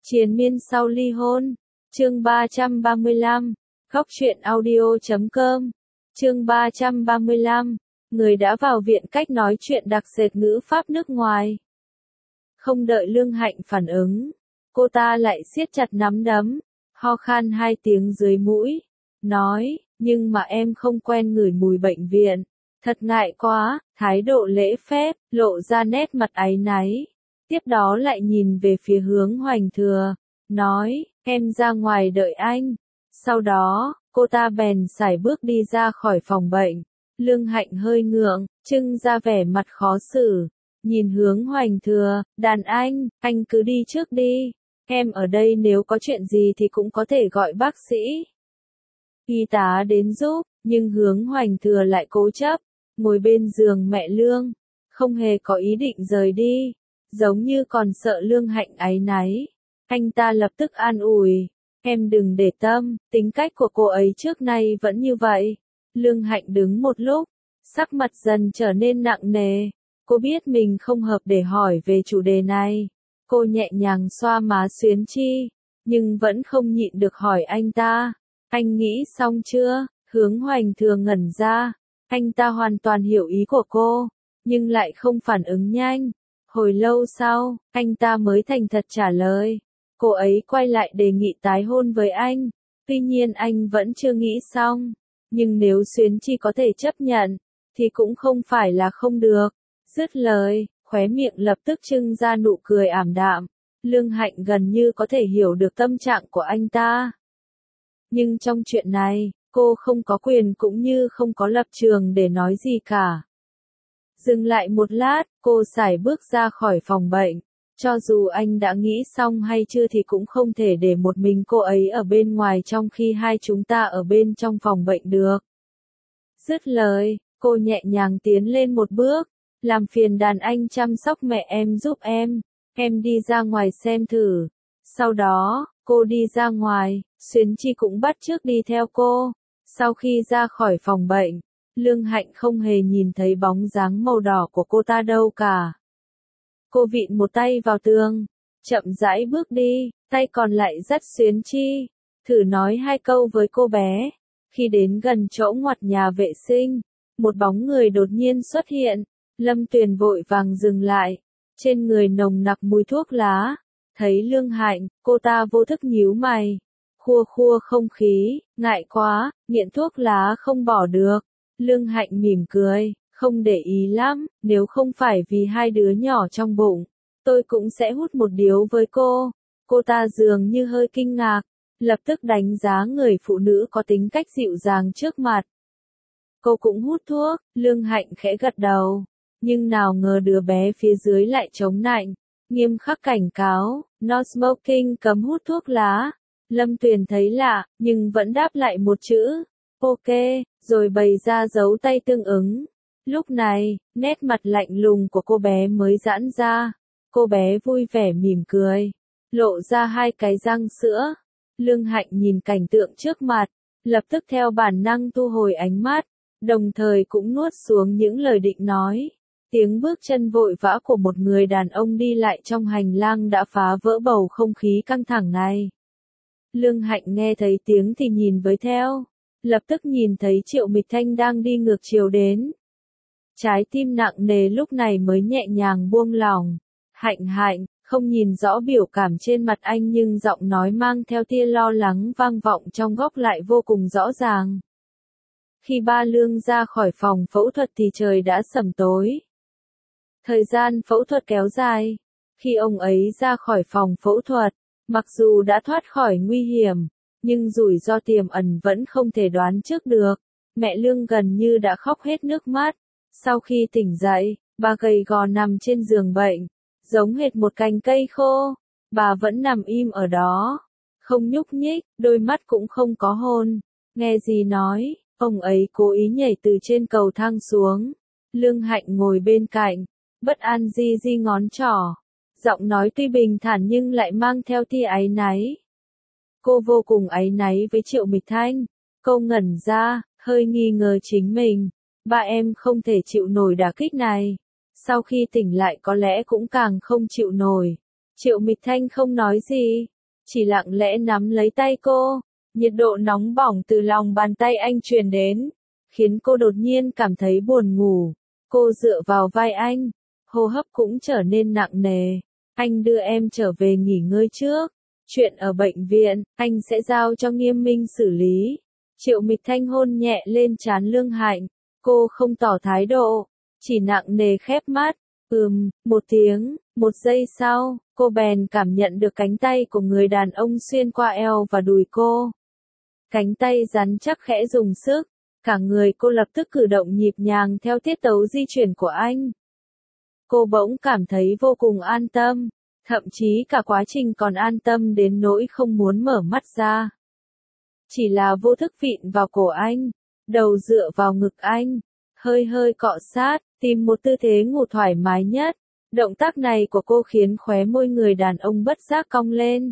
Triền miên sau ly hôn. Chương 335. Góc truyện audio.com. Chương 335. Người đã vào viện cách nói chuyện đặc sệt ngữ pháp nước ngoài. Không đợi Lương Hạnh phản ứng, cô ta lại siết chặt nắm đấm, ho khan 2 tiếng dưới mũi, nói, nhưng mà em không quen ngửi mùi bệnh viện, thật ngại quá, thái độ lễ phép, lộ ra nét mặt áy náy. Tiếp đó lại nhìn về phía hướng Hoành Thừa, nói, em ra ngoài đợi anh. Sau đó, cô ta bèn sải bước đi ra khỏi phòng bệnh. Lương Hạnh hơi ngượng, trưng ra vẻ mặt khó xử, nhìn hướng Hoành Thừa, đàn anh cứ đi trước đi, em ở đây nếu có chuyện gì thì cũng có thể gọi bác sĩ. Y tá đến giúp, nhưng hướng Hoành Thừa lại cố chấp, ngồi bên giường mẹ Lương, không hề có ý định rời đi, giống như còn sợ Lương Hạnh áy náy. Anh ta lập tức an ủi, em đừng để tâm, tính cách của cô ấy trước nay vẫn như vậy. Lương Hạnh đứng một lúc, sắc mặt dần trở nên nặng nề. Cô biết mình không hợp để hỏi về chủ đề này. Cô nhẹ nhàng xoa má Xuyến Chi, nhưng vẫn không nhịn được hỏi anh ta. Anh nghĩ xong chưa? Hướng Hoành Thừa ngẩn ra. Anh ta hoàn toàn hiểu ý của cô, nhưng lại không phản ứng nhanh. Hồi lâu sau, anh ta mới thành thật trả lời. Cô ấy quay lại đề nghị tái hôn với anh. Tuy nhiên anh vẫn chưa nghĩ xong. Nhưng nếu Xuyến Chi có thể chấp nhận, thì cũng không phải là không được. Dứt lời, khóe miệng lập tức trưng ra nụ cười ảm đạm. Lương Hạnh gần như có thể hiểu được tâm trạng của anh ta. Nhưng trong chuyện này, cô không có quyền cũng như không có lập trường để nói gì cả. Dừng lại một lát, cô sải bước ra khỏi phòng bệnh. Cho dù anh đã nghĩ xong hay chưa thì cũng không thể để một mình cô ấy ở bên ngoài trong khi hai chúng ta ở bên trong phòng bệnh được. Dứt lời, cô nhẹ nhàng tiến lên một bước, làm phiền đàn anh chăm sóc mẹ em giúp em đi ra ngoài xem thử. Sau đó, cô đi ra ngoài, Xuyến Chi cũng bắt chước đi theo cô. Sau khi ra khỏi phòng bệnh, Lương Hạnh không hề nhìn thấy bóng dáng màu đỏ của cô ta đâu cả. Cô vịn một tay vào tường, chậm rãi bước đi, tay còn lại dắt Xuyến Chi, thử nói 2 câu với cô bé. Khi đến gần chỗ ngoặt nhà vệ sinh, một bóng người đột nhiên xuất hiện. Lâm Tuyền vội vàng dừng lại, trên người nồng nặc mùi thuốc lá. Thấy Lương Hạnh, cô ta vô thức nhíu mày, khua khua không khí, ngại quá, nghiện thuốc lá không bỏ được. Lương Hạnh mỉm cười, không để ý lắm, nếu không phải vì 2 đứa nhỏ trong bụng, tôi cũng sẽ hút một điếu với cô. Cô ta dường như hơi kinh ngạc, lập tức đánh giá người phụ nữ có tính cách dịu dàng trước mặt. Cô cũng hút thuốc, Lương Hạnh khẽ gật đầu, nhưng nào ngờ đứa bé phía dưới lại chống nạnh, nghiêm khắc cảnh cáo, no smoking, cấm hút thuốc lá. Lâm Tuyền thấy lạ, nhưng vẫn đáp lại một chữ, ok, rồi bày ra dấu tay tương ứng. Lúc này, nét mặt lạnh lùng của cô bé mới giãn ra. Cô bé vui vẻ mỉm cười, lộ ra 2 cái răng sữa. Lương Hạnh nhìn cảnh tượng trước mặt, lập tức theo bản năng thu hồi ánh mắt, đồng thời cũng nuốt xuống những lời định nói. Tiếng bước chân vội vã của một người đàn ông đi lại trong hành lang đã phá vỡ bầu không khí căng thẳng này. Lương Hạnh nghe thấy tiếng thì nhìn với theo, lập tức nhìn thấy Triệu Mịch Thanh đang đi ngược chiều đến. Trái tim nặng nề lúc này mới nhẹ nhàng buông lỏng. Hạnh, không nhìn rõ biểu cảm trên mặt anh nhưng giọng nói mang theo tia lo lắng vang vọng trong góc lại vô cùng rõ ràng. Khi ba Lương ra khỏi phòng phẫu thuật thì trời đã sẩm tối. Thời gian phẫu thuật kéo dài. Khi ông ấy ra khỏi phòng phẫu thuật, mặc dù đã thoát khỏi nguy hiểm, nhưng rủi ro tiềm ẩn vẫn không thể đoán trước được. Mẹ Lương gần như đã khóc hết nước mắt. Sau khi tỉnh dậy, bà gầy gò nằm trên giường bệnh, giống hệt một cành cây khô. Bà vẫn nằm im ở đó, không nhúc nhích, đôi mắt cũng không có hôn. Nghe gì nói, ông ấy cố ý nhảy từ trên cầu thang xuống. Lương Hạnh ngồi bên cạnh, bất an di ngón trỏ. Giọng nói tuy bình thản nhưng lại mang theo tia áy náy. Cô vô cùng áy náy với Triệu Mịch Thanh. Cô ngẩn ra, hơi nghi ngờ chính mình. Ba em không thể chịu nổi đả kích này. Sau khi tỉnh lại có lẽ cũng càng không chịu nổi. Triệu Mịch Thanh không nói gì, chỉ lặng lẽ nắm lấy tay cô. Nhiệt độ nóng bỏng từ lòng bàn tay anh truyền đến, khiến cô đột nhiên cảm thấy buồn ngủ. Cô dựa vào vai anh, hô hấp cũng trở nên nặng nề. Anh đưa em trở về nghỉ ngơi trước. Chuyện ở bệnh viện, anh sẽ giao cho Nghiêm Minh xử lý. Triệu Mịch Thanh hôn nhẹ lên trán Lương Hạnh. Cô không tỏ thái độ, chỉ nặng nề khép mắt. Một tiếng, một giây sau, cô bèn cảm nhận được cánh tay của người đàn ông xuyên qua eo và đùi cô. Cánh tay rắn chắc khẽ dùng sức, cả người cô lập tức cử động nhịp nhàng theo tiết tấu di chuyển của anh. Cô bỗng cảm thấy vô cùng an tâm, thậm chí cả quá trình còn an tâm đến nỗi không muốn mở mắt ra. Chỉ là vô thức vịn vào cổ anh, đầu dựa vào ngực anh, hơi hơi cọ sát, tìm một tư thế ngủ thoải mái nhất. Động tác này của cô khiến khóe môi người đàn ông bất giác cong lên.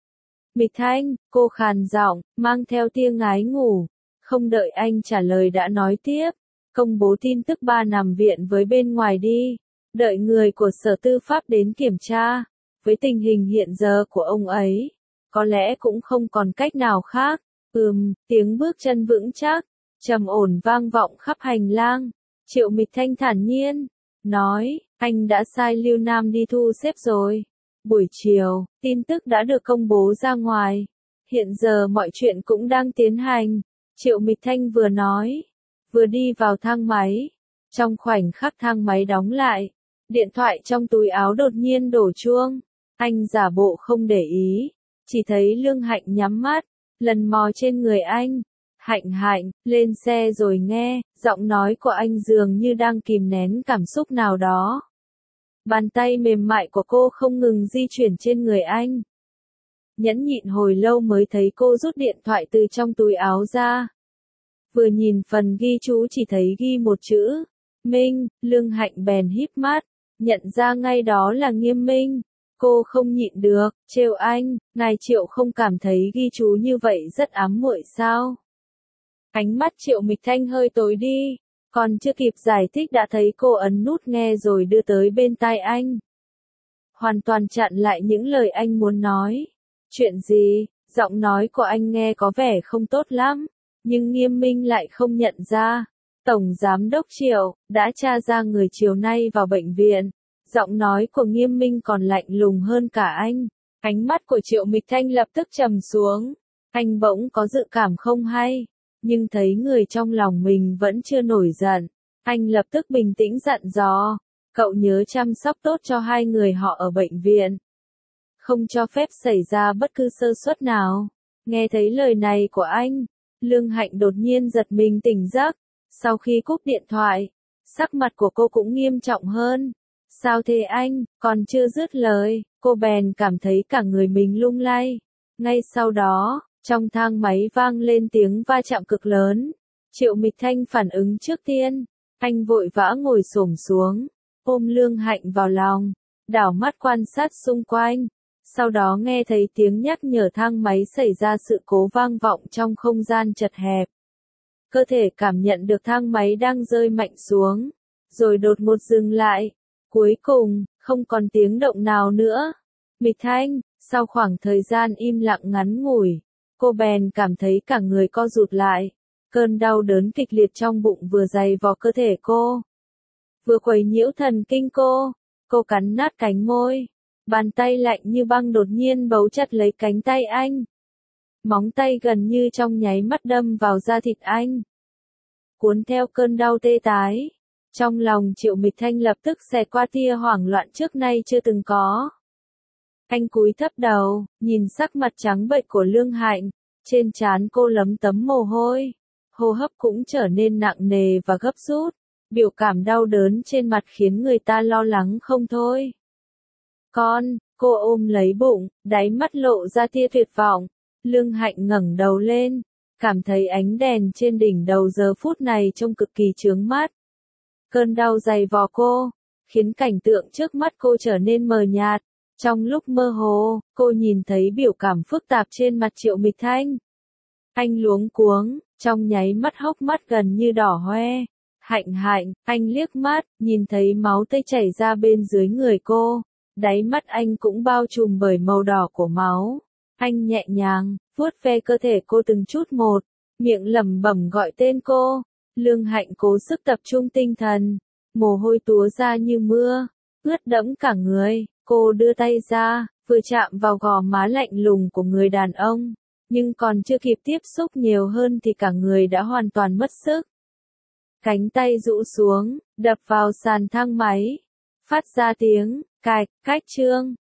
Mịch Thanh, cô khàn giọng, mang theo tia ngái ngủ. Không đợi anh trả lời đã nói tiếp. Công bố tin tức ba nằm viện với bên ngoài đi. Đợi người của Sở Tư pháp đến kiểm tra. Với tình hình hiện giờ của ông ấy, có lẽ cũng không còn cách nào khác. Tiếng bước chân vững chắc, trầm ổn vang vọng khắp hành lang. Triệu Mịch Thanh thản nhiên nói, anh đã sai Lưu Nam đi thu xếp rồi. Buổi chiều, tin tức đã được công bố ra ngoài. Hiện giờ mọi chuyện cũng đang tiến hành. Triệu Mịch Thanh vừa nói, vừa đi vào thang máy. Trong khoảnh khắc thang máy đóng lại, điện thoại trong túi áo đột nhiên đổ chuông. Anh giả bộ không để ý, chỉ thấy Lương Hạnh nhắm mắt, lần mò trên người anh. Hạnh, lên xe rồi nghe, giọng nói của anh dường như đang kìm nén cảm xúc nào đó. Bàn tay mềm mại của cô không ngừng di chuyển trên người anh. Nhẫn nhịn hồi lâu mới thấy cô rút điện thoại từ trong túi áo ra. Vừa nhìn phần ghi chú chỉ thấy ghi một chữ, Minh. Lương Hạnh bèn híp mắt, nhận ra ngay đó là Nghiêm Minh. Cô không nhịn được, trêu anh, ngài Triệu không cảm thấy ghi chú như vậy rất ám muội sao? Ánh mắt Triệu Mịch Thanh hơi tối đi, còn chưa kịp giải thích đã thấy cô ấn nút nghe rồi đưa tới bên tai anh. Hoàn toàn chặn lại những lời anh muốn nói. Chuyện gì? Giọng nói của anh nghe có vẻ không tốt lắm, nhưng Nghiêm Minh lại không nhận ra. Tổng Giám đốc Triệu, đã tra ra người chiều nay vào bệnh viện. Giọng nói của Nghiêm Minh còn lạnh lùng hơn cả anh. Ánh mắt của Triệu Mịch Thanh lập tức trầm xuống. Anh bỗng có dự cảm không hay, nhưng thấy người trong lòng mình vẫn chưa nổi giận. Anh lập tức bình tĩnh dặn dò, cậu nhớ chăm sóc tốt cho hai người họ ở bệnh viện. Không cho phép xảy ra bất cứ sơ suất nào. Nghe thấy lời này của anh, Lương Hạnh đột nhiên giật mình tỉnh giấc. Sau khi cúp điện thoại, sắc mặt của cô cũng nghiêm trọng hơn. Sao thế anh? Còn chưa dứt lời, cô bèn cảm thấy cả người mình lung lay. Ngay sau đó, trong thang máy vang lên tiếng va chạm cực lớn. Triệu Mịch Thanh phản ứng trước tiên. Anh vội vã ngồi xổm xuống, ôm Lương Hạnh vào lòng, đảo mắt quan sát xung quanh. Sau đó nghe thấy tiếng nhắc nhở thang máy xảy ra sự cố vang vọng trong không gian chật hẹp. Cơ thể cảm nhận được thang máy đang rơi mạnh xuống, rồi đột ngột dừng lại. Cuối cùng, không còn tiếng động nào nữa. Mịch Thanh, sau khoảng thời gian im lặng ngắn ngủi, cô bèn cảm thấy cả người co rụt lại. Cơn đau đớn kịch liệt trong bụng vừa dày vò cơ thể cô, vừa quấy nhiễu thần kinh cô. Cô cắn nát cánh môi. Bàn tay lạnh như băng đột nhiên bấu chặt lấy cánh tay anh. Móng tay gần như trong nháy mắt đâm vào da thịt anh, cuốn theo cơn đau tê tái. Trong lòng Triệu Mịch Thanh lập tức xẹt qua tia hoảng loạn trước nay chưa từng có. Anh cúi thấp đầu, nhìn sắc mặt trắng bệch của Lương Hạnh, trên trán cô lấm tấm mồ hôi, hô hấp cũng trở nên nặng nề và gấp rút, biểu cảm đau đớn trên mặt khiến người ta lo lắng không thôi. Cô ôm lấy bụng, đáy mắt lộ ra tia tuyệt vọng. Lương Hạnh ngẩng đầu lên, cảm thấy ánh đèn trên đỉnh đầu giờ phút này trông cực kỳ chướng mắt. Cơn đau dày vò cô, khiến cảnh tượng trước mắt cô trở nên mờ nhạt. Trong lúc mơ hồ, cô nhìn thấy biểu cảm phức tạp trên mặt Triệu Mịch Thanh. Anh luống cuống, trong nháy mắt hốc mắt gần như đỏ hoe. Hạnh, anh liếc mắt, nhìn thấy máu tươi chảy ra bên dưới người cô. Đáy mắt anh cũng bao trùm bởi màu đỏ của máu. Anh nhẹ nhàng, vuốt ve cơ thể cô từng chút một, miệng lẩm bẩm gọi tên cô. Lương Hạnh cố sức tập trung tinh thần, mồ hôi túa ra như mưa, ướt đẫm cả người. Cô đưa tay ra, vừa chạm vào gò má lạnh lùng của người đàn ông, nhưng còn chưa kịp tiếp xúc nhiều hơn thì cả người đã hoàn toàn mất sức. Cánh tay rũ xuống, đập vào sàn thang máy, phát ra tiếng cạch, cách chương.